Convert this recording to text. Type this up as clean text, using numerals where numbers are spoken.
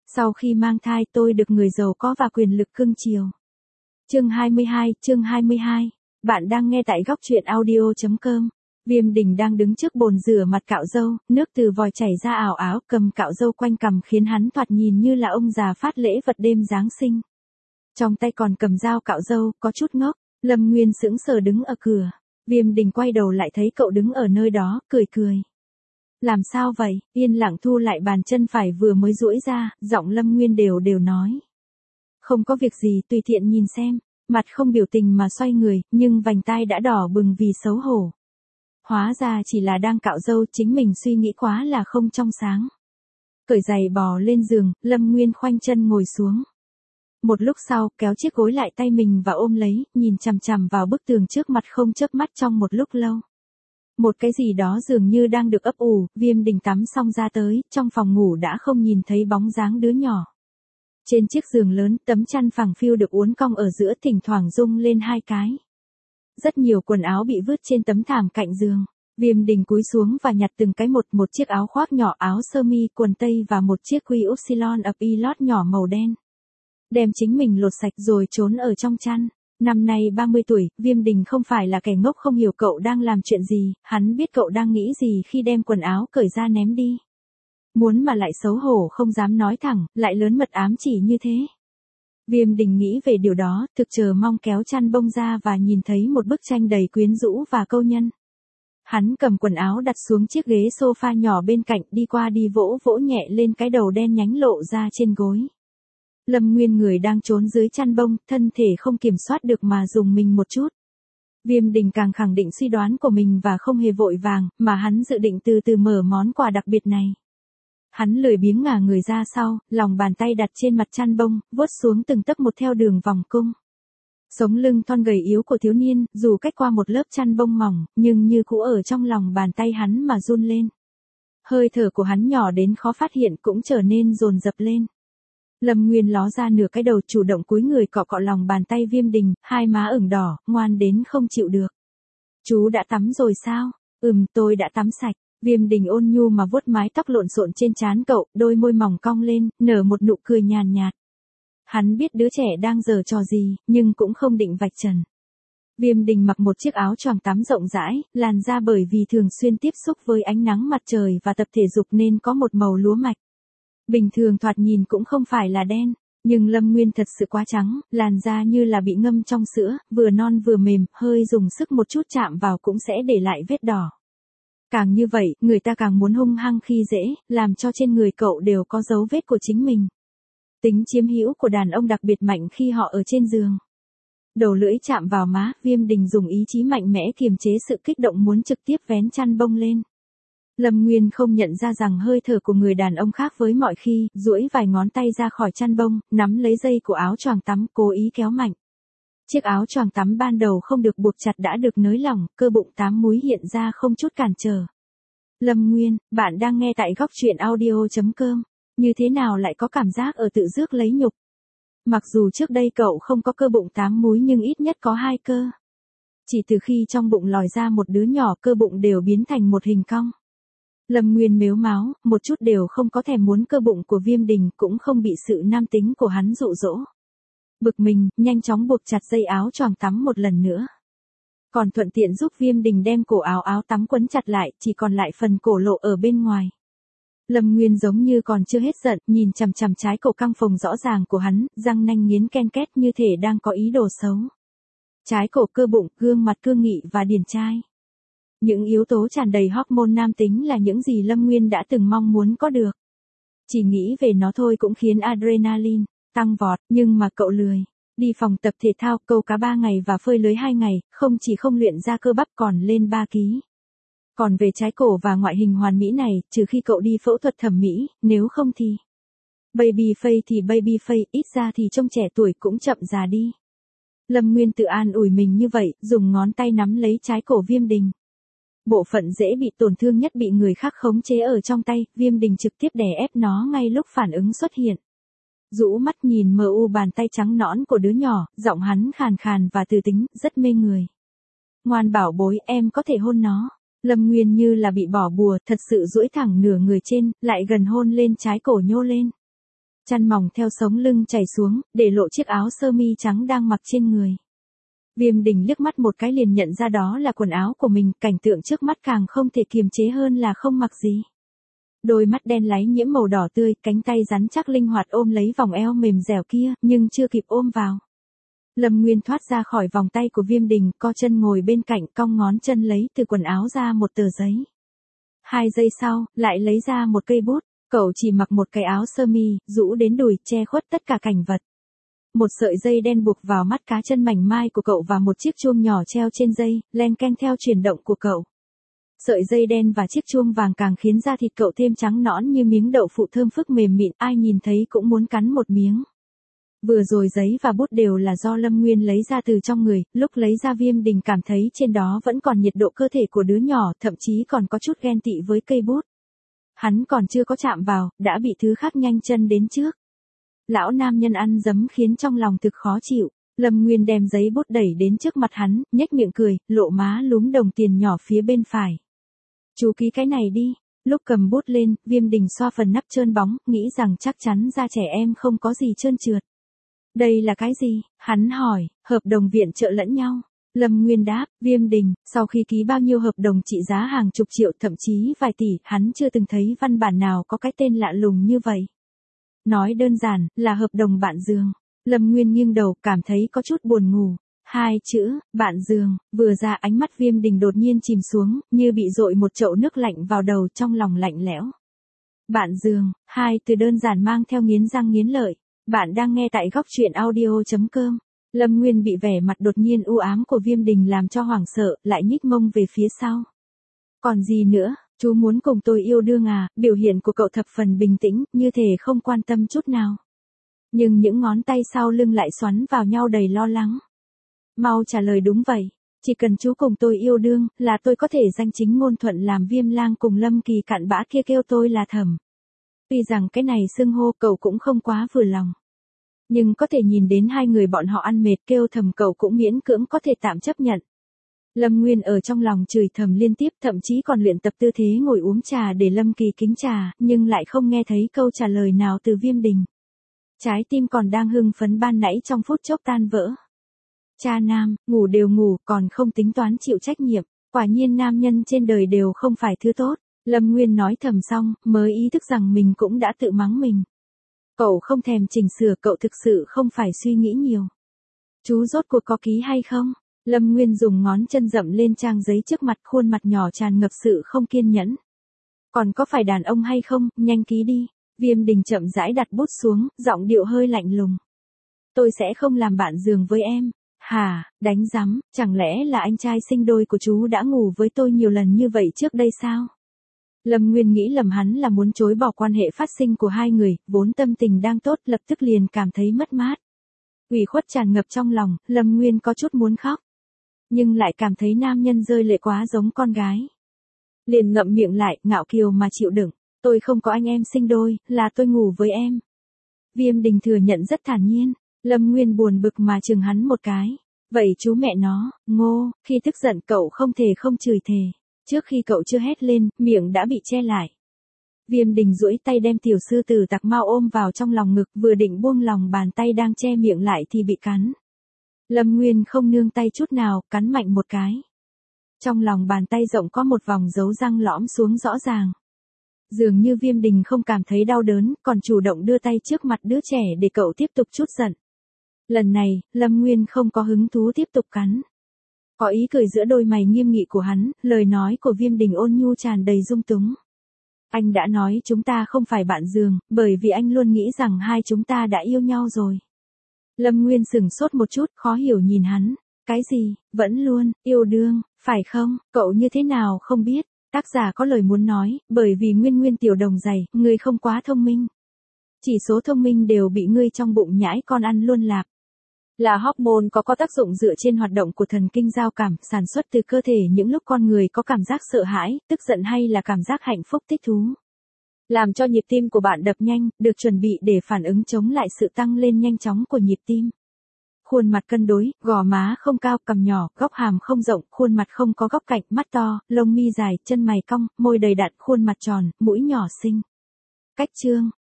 Sau khi mang thai tôi được người giàu có và quyền lực cưng chiều. Chương 22. Bạn đang nghe tại góc truyện audio.com. Viêm Đình đang đứng trước bồn rửa mặt cạo râu, nước từ vòi chảy ra ảo ảo, cầm cạo râu quanh cằm khiến hắn thoạt nhìn như là ông già phát lễ vật đêm Giáng sinh. Trong tay còn cầm dao cạo râu, có chút ngốc. Lâm Nguyên sững sờ đứng ở cửa. Viêm Đình quay đầu lại thấy cậu đứng ở nơi đó, cười. Làm sao vậy? Yên lặng thu lại bàn chân phải vừa mới duỗi ra, giọng Lâm Nguyên đều nói. Không có việc gì, tùy tiện nhìn xem. Mặt không biểu tình mà xoay người, nhưng vành tai đã đỏ bừng vì xấu hổ. Hóa ra chỉ là đang cạo râu, chính mình suy nghĩ quá là không trong sáng. Cởi giày bò lên giường, Lâm Nguyên khoanh chân ngồi xuống. Một lúc sau, kéo chiếc gối lại tay mình và ôm lấy, nhìn chằm chằm vào bức tường trước mặt không chớp mắt trong một lúc lâu. Một cái gì đó dường như đang được ấp ủ, Viêm Đình tắm xong ra tới, trong phòng ngủ đã không nhìn thấy bóng dáng đứa nhỏ. Trên chiếc giường lớn, tấm chăn phẳng phiu được uốn cong ở giữa thỉnh thoảng rung lên hai cái. Rất nhiều quần áo bị vứt trên tấm thảm cạnh giường. Viêm Đình cúi xuống và nhặt từng cái một chiếc áo khoác nhỏ, áo sơ mi, quần tây và một chiếc quy upsilon ập y lót nhỏ màu đen. Đem chính mình lột sạch rồi trốn ở trong chăn. Năm nay 30 tuổi, Viêm Đình không phải là kẻ ngốc không hiểu cậu đang làm chuyện gì, hắn biết cậu đang nghĩ gì khi đem quần áo cởi ra ném đi. Muốn mà lại xấu hổ không dám nói thẳng, lại lớn mật ám chỉ như thế. Viêm Đình nghĩ về điều đó, thực chờ mong kéo chăn bông ra và nhìn thấy một bức tranh đầy quyến rũ và câu nhân. Hắn cầm quần áo đặt xuống chiếc ghế sofa nhỏ bên cạnh, đi qua đi vỗ nhẹ lên cái đầu đen nhánh lộ ra trên gối. Lâm Nguyên người đang trốn dưới chăn bông, thân thể không kiểm soát được mà dùng mình một chút. Viêm Đình càng khẳng định suy đoán của mình và không hề vội vàng, mà hắn dự định từ từ mở món quà đặc biệt này. Hắn lười biếng ngả người ra sau, lòng bàn tay đặt trên mặt chăn bông, vuốt xuống từng tấc một theo đường vòng cung. Sống lưng thon gầy yếu của thiếu niên, dù cách qua một lớp chăn bông mỏng, nhưng như cũ ở trong lòng bàn tay hắn mà run lên. Hơi thở của hắn nhỏ đến khó phát hiện cũng trở nên dồn dập lên. Lâm Nguyên ló ra nửa cái đầu, chủ động cúi người cọ cọ lòng bàn tay Viêm Đình, hai má ửng đỏ, ngoan đến không chịu được. Chú đã tắm rồi sao? Tôi đã tắm sạch. Viêm Đình ôn nhu mà vuốt mái tóc lộn xộn trên trán cậu, đôi môi mỏng cong lên, nở một nụ cười nhàn nhạt. Hắn biết đứa trẻ đang giở trò gì, nhưng cũng không định vạch trần. Viêm Đình mặc một chiếc áo choàng tắm rộng rãi, làn da bởi vì thường xuyên tiếp xúc với ánh nắng mặt trời và tập thể dục nên có một màu lúa mạch. Bình thường thoạt nhìn cũng không phải là đen, nhưng Lâm Nguyên thật sự quá trắng, làn da như là bị ngâm trong sữa, vừa non vừa mềm, hơi dùng sức một chút chạm vào cũng sẽ để lại vết đỏ. Càng như vậy, người ta càng muốn hung hăng khi dễ, làm cho trên người cậu đều có dấu vết của chính mình. Tính chiếm hữu của đàn ông đặc biệt mạnh khi họ ở trên giường. Đầu lưỡi chạm vào má, Viêm Đình dùng ý chí mạnh mẽ kiềm chế sự kích động muốn trực tiếp vén chăn bông lên. Lâm Nguyên không nhận ra rằng hơi thở của người đàn ông khác với mọi khi, duỗi vài ngón tay ra khỏi chăn bông, nắm lấy dây của áo choàng tắm, cố ý kéo mạnh. Chiếc áo choàng tắm ban đầu không được buộc chặt đã được nới lỏng, cơ bụng 8 múi hiện ra không chút cản trở. Lâm Nguyên, bạn đang nghe tại góc truyện audio.com. Như thế nào lại có cảm giác ở tự rước lấy nhục? Mặc dù trước đây cậu không có cơ bụng 8 múi nhưng ít nhất có 2 cơ. Chỉ từ khi trong bụng lòi ra một đứa nhỏ, cơ bụng đều biến thành một hình cong. Lâm Nguyên mếu máo, một chút đều không có thèm muốn cơ bụng của Viêm Đình, cũng không bị sự nam tính của hắn dụ dỗ. Bực mình, nhanh chóng buộc chặt dây áo choàng tắm một lần nữa. Còn thuận tiện giúp Viêm Đình đem cổ áo tắm quấn chặt lại, chỉ còn lại phần cổ lộ ở bên ngoài. Lâm Nguyên giống như còn chưa hết giận, nhìn chằm chằm trái cổ căng phồng rõ ràng của hắn, răng nanh nghiến ken két như thể đang có ý đồ xấu. Trái cổ, cơ bụng, gương mặt cương nghị và điển trai. Những yếu tố tràn đầy hormone nam tính là những gì Lâm Nguyên đã từng mong muốn có được. Chỉ nghĩ về nó thôi cũng khiến adrenaline tăng vọt, nhưng mà cậu lười. Đi phòng tập thể thao, câu cá 3 ngày và phơi lưới 2 ngày, không chỉ không luyện ra cơ bắp còn lên 3 ký. Còn về trái cổ và ngoại hình hoàn mỹ này, trừ khi cậu đi phẫu thuật thẩm mỹ, nếu không thì baby face thì baby face, ít ra thì trông trẻ tuổi cũng chậm già đi. Lâm Nguyên tự an ủi mình như vậy, dùng ngón tay nắm lấy trái cổ Viêm Đình. Bộ phận dễ bị tổn thương nhất bị người khác khống chế ở trong tay, Viêm Đình trực tiếp đè ép nó ngay lúc phản ứng xuất hiện. Rũ mắt nhìn mờ u bàn tay trắng nõn của đứa nhỏ, giọng hắn khàn khàn và từ tính, rất mê người. Ngoan bảo bối, em có thể hôn nó. Lâm Nguyên như là bị bỏ bùa, thật sự duỗi thẳng nửa người trên, lại gần hôn lên trái cổ nhô lên. chăn mỏng theo sống lưng chảy xuống, để lộ chiếc áo sơ mi trắng đang mặc trên người. Viêm Đình liếc mắt một cái liền nhận ra đó là quần áo của mình, cảnh tượng trước mắt càng không thể kiềm chế hơn là không mặc gì. Đôi mắt đen láy nhiễm màu đỏ tươi, cánh tay rắn chắc linh hoạt ôm lấy vòng eo mềm dẻo kia, nhưng chưa kịp ôm vào. Lâm Nguyên thoát ra khỏi vòng tay của Viêm Đình, co chân ngồi bên cạnh, cong ngón chân lấy từ quần áo ra một tờ giấy. 2 giây sau, lại lấy ra một cây bút, cậu chỉ mặc một cái áo sơ mi, rũ đến đùi, che khuất tất cả cảnh vật. Một sợi dây đen buộc vào mắt cá chân mảnh mai của cậu và một chiếc chuông nhỏ treo trên dây, len keng theo chuyển động của cậu. Sợi dây đen và chiếc chuông vàng càng khiến da thịt cậu thêm trắng nõn như miếng đậu phụ thơm phức mềm mịn, ai nhìn thấy cũng muốn cắn một miếng. Vừa rồi giấy và bút đều là do Lâm Nguyên lấy ra từ trong người, lúc lấy ra Viêm Đình cảm thấy trên đó vẫn còn nhiệt độ cơ thể của đứa nhỏ, thậm chí còn có chút ghen tị với cây bút. Hắn còn chưa có chạm vào, đã bị thứ khác nhanh chân đến trước. Lão nam nhân ăn dấm khiến trong lòng thực khó chịu. Lâm Nguyên đem giấy bút đẩy đến trước mặt hắn, nhếch miệng cười, lộ má lúm đồng tiền nhỏ phía bên phải. Chú ký cái này đi. Lúc cầm bút lên, Viêm Đình xoa phần nắp trơn bóng, nghĩ rằng chắc chắn da trẻ em không có gì trơn trượt. Đây là cái gì? Hắn hỏi. Hợp đồng viện trợ lẫn nhau. Lâm Nguyên đáp. Viêm Đình, sau khi ký bao nhiêu hợp đồng trị giá hàng chục triệu thậm chí vài tỷ, hắn chưa từng thấy văn bản nào có cái tên lạ lùng như vậy. Nói đơn giản, là hợp đồng bạn giường. Lâm Nguyên nghiêng đầu, cảm thấy có chút buồn ngủ. 2 chữ, bạn giường, vừa ra ánh mắt Viêm Đình đột nhiên chìm xuống, như bị dội một chậu nước lạnh vào đầu, trong lòng lạnh lẽo. Bạn giường, 2 từ đơn giản mang theo nghiến răng nghiến lợi. Bạn đang nghe tại góc truyện audio.com. Lâm Nguyên bị vẻ mặt đột nhiên u ám của Viêm Đình làm cho hoảng sợ, lại nhích mông về phía sau. Còn gì nữa, chú muốn cùng tôi yêu đương à? Biểu hiện của cậu thập phần bình tĩnh, như thể không quan tâm chút nào. Nhưng những ngón tay sau lưng lại xoắn vào nhau đầy lo lắng. Mau trả lời đúng vậy. Chỉ cần chú cùng tôi yêu đương, là tôi có thể danh chính ngôn thuận làm Viêm Lang cùng Lâm Kỳ cặn bã kia kêu tôi là thẩm. Tuy rằng cái này xưng hô cậu cũng không quá vừa lòng. Nhưng có thể nhìn đến hai người bọn họ ăn mệt kêu thầm cậu cũng miễn cưỡng có thể tạm chấp nhận. Lâm Nguyên ở trong lòng chửi thầm liên tiếp, thậm chí còn luyện tập tư thế ngồi uống trà để Lâm Kỳ kính trà, nhưng lại không nghe thấy câu trả lời nào từ Viêm Đình. Trái tim còn đang hưng phấn ban nãy trong phút chốc tan vỡ. Cha nam, ngủ đều ngủ, còn không tính toán chịu trách nhiệm, quả nhiên nam nhân trên đời đều không phải thứ tốt. Lâm Nguyên nói thầm xong, mới ý thức rằng mình cũng đã tự mắng mình. Cậu không thèm chỉnh sửa, cậu thực sự không phải suy nghĩ nhiều. Chú rốt cuộc có ký hay không? Lâm Nguyên dùng ngón chân dậm lên trang giấy trước mặt, khuôn mặt nhỏ tràn ngập sự không kiên nhẫn. Còn có phải đàn ông hay không, nhanh ký đi. Viêm Đình chậm rãi đặt bút xuống, giọng điệu hơi lạnh lùng. Tôi sẽ không làm bạn giường với em. Hả, đánh rắm, chẳng lẽ là anh trai sinh đôi của chú đã ngủ với tôi nhiều lần như vậy trước đây sao? Lâm Nguyên nghĩ lầm hắn là muốn chối bỏ quan hệ phát sinh của hai người, vốn tâm tình đang tốt, lập tức liền cảm thấy mất mát. Ủy khuất tràn ngập trong lòng, Lâm Nguyên có chút muốn khóc. Nhưng lại cảm thấy nam nhân rơi lệ quá giống con gái. Liền ngậm miệng lại, ngạo kiều mà chịu đựng. Tôi không có anh em sinh đôi, là tôi ngủ với em. Viêm Đình thừa nhận rất thản nhiên. Lâm Nguyên buồn bực mà chừng hắn một cái. Vậy chú mẹ nó, ngô, khi tức giận cậu không thể không chửi thề. Trước khi cậu chưa hét lên, miệng đã bị che lại. Viêm Đình duỗi tay đem tiểu sư tử Tặc Mao ôm vào trong lòng ngực, vừa định buông lòng bàn tay đang che miệng lại thì bị cắn. Lâm Nguyên không nương tay chút nào, cắn mạnh một cái. Trong lòng bàn tay rộng có một vòng dấu răng lõm xuống rõ ràng. Dường như Viêm Đình không cảm thấy đau đớn, còn chủ động đưa tay trước mặt đứa trẻ để cậu tiếp tục trút giận. Lần này, Lâm Nguyên không có hứng thú tiếp tục cắn. Có ý cười giữa đôi mày nghiêm nghị của hắn, lời nói của Viêm Đình ôn nhu tràn đầy dung túng. Anh đã nói chúng ta không phải bạn giường, bởi vì anh luôn nghĩ rằng hai chúng ta đã yêu nhau rồi. Lâm Nguyên sửng sốt một chút, khó hiểu nhìn hắn. Cái gì, vẫn luôn, yêu đương, phải không, cậu như thế nào không biết. Tác giả có lời muốn nói, bởi vì Nguyên tiểu đồng dày, ngươi không quá thông minh. Chỉ số thông minh đều bị ngươi trong bụng nhãi con ăn luôn lạc. Là hormone có tác dụng dựa trên hoạt động của thần kinh giao cảm, sản xuất từ cơ thể những lúc con người có cảm giác sợ hãi, tức giận hay là cảm giác hạnh phúc thích thú. Làm cho nhịp tim của bạn đập nhanh, được chuẩn bị để phản ứng chống lại sự tăng lên nhanh chóng của nhịp tim. Khuôn mặt cân đối, gò má không cao, cằm nhỏ, góc hàm không rộng, khuôn mặt không có góc cạnh, mắt to, lông mi dài, chân mày cong, môi đầy đặn, khuôn mặt tròn, mũi nhỏ xinh. Cách chương,